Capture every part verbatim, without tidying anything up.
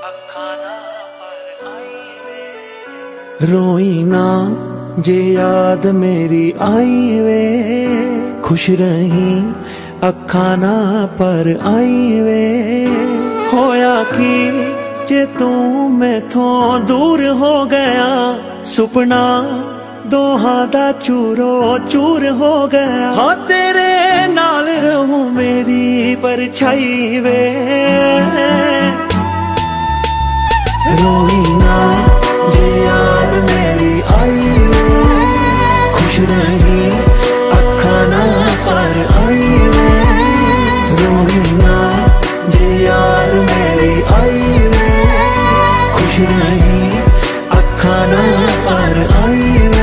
रोई ना जे याद मेरी आई वे, खुश रही अखा ना पर आई वे। होया कि जे तू मैथों दूर हो गया, सुपना दोहां दा चूरो चूर हो गया। हाँ तेरे नाल रहूं मेरी परछाई वे। रोई ना जे याद मेरी आई वे, खुश रही अखा ना पर आई वे। रोई ना जे याद मेरी आई वे, खुश रही अखा ना पर आई वे।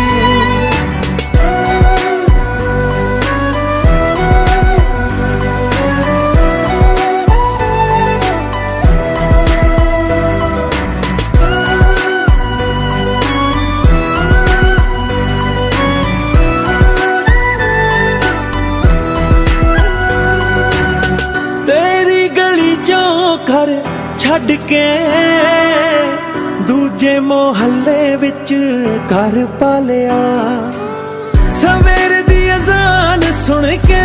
घर छड़ के दूजे मोहल्ले विच घर पालिया, सवेर दी अजान सुन के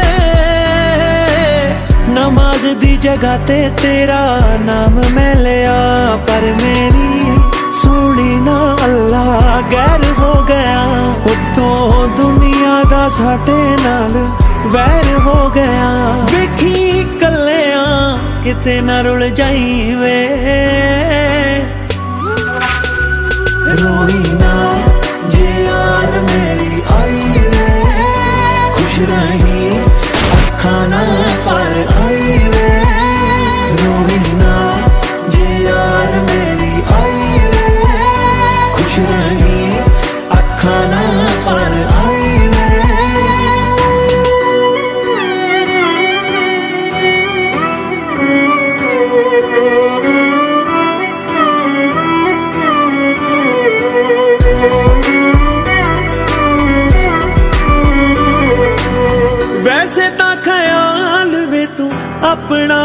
नमाज दी जगह ते तेरा नाम मैं लिया। पर मेरी सुनी ना अल्लाह गैर हो गया, उतों दुनिया दा साडे नाल वैर हो गया। वेखी कल्लिया किते ना रुल जाई वे। रोई ना जे याद मेरी आई वे, खुश रही अखा ना पर आई वे। रोई ना जे याद मेरी आई वे, खुश रही अखा ना पर आई वे। वैसे ता ख्याल वे तू अपना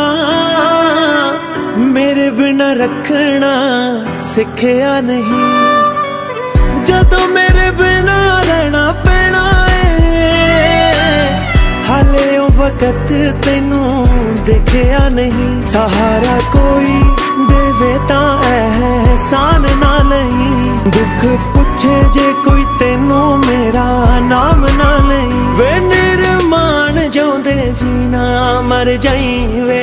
मेरे बिना रखना सिखया नहीं। जदों मेरे बिना रहना पैना है, हाले ओ वक्त तेनू देखया नहीं। सहारा कोई देवे ता एहसान ना नहीं, दुख पुछे जे कोई तेनू मेरा नाम ना नहीं। वे निर्माण जोंदे जीना मर जाई वे।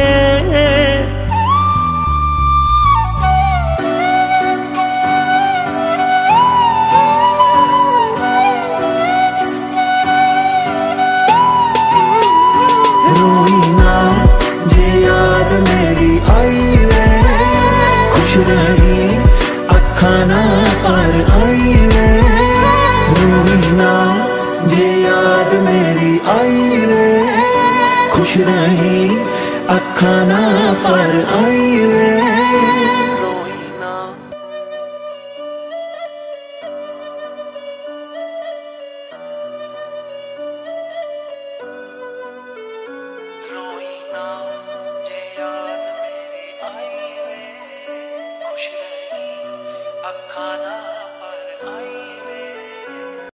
रोई ना जे याद मेरी आई वे, खुश रही अखा ना पर आई वे। रोई ना जे याद मेरी आई वे, खुश रही अखा ना पर आई वे। रोई ना रोई ना जे याद मेरी आई वे, खुश रही अखा ना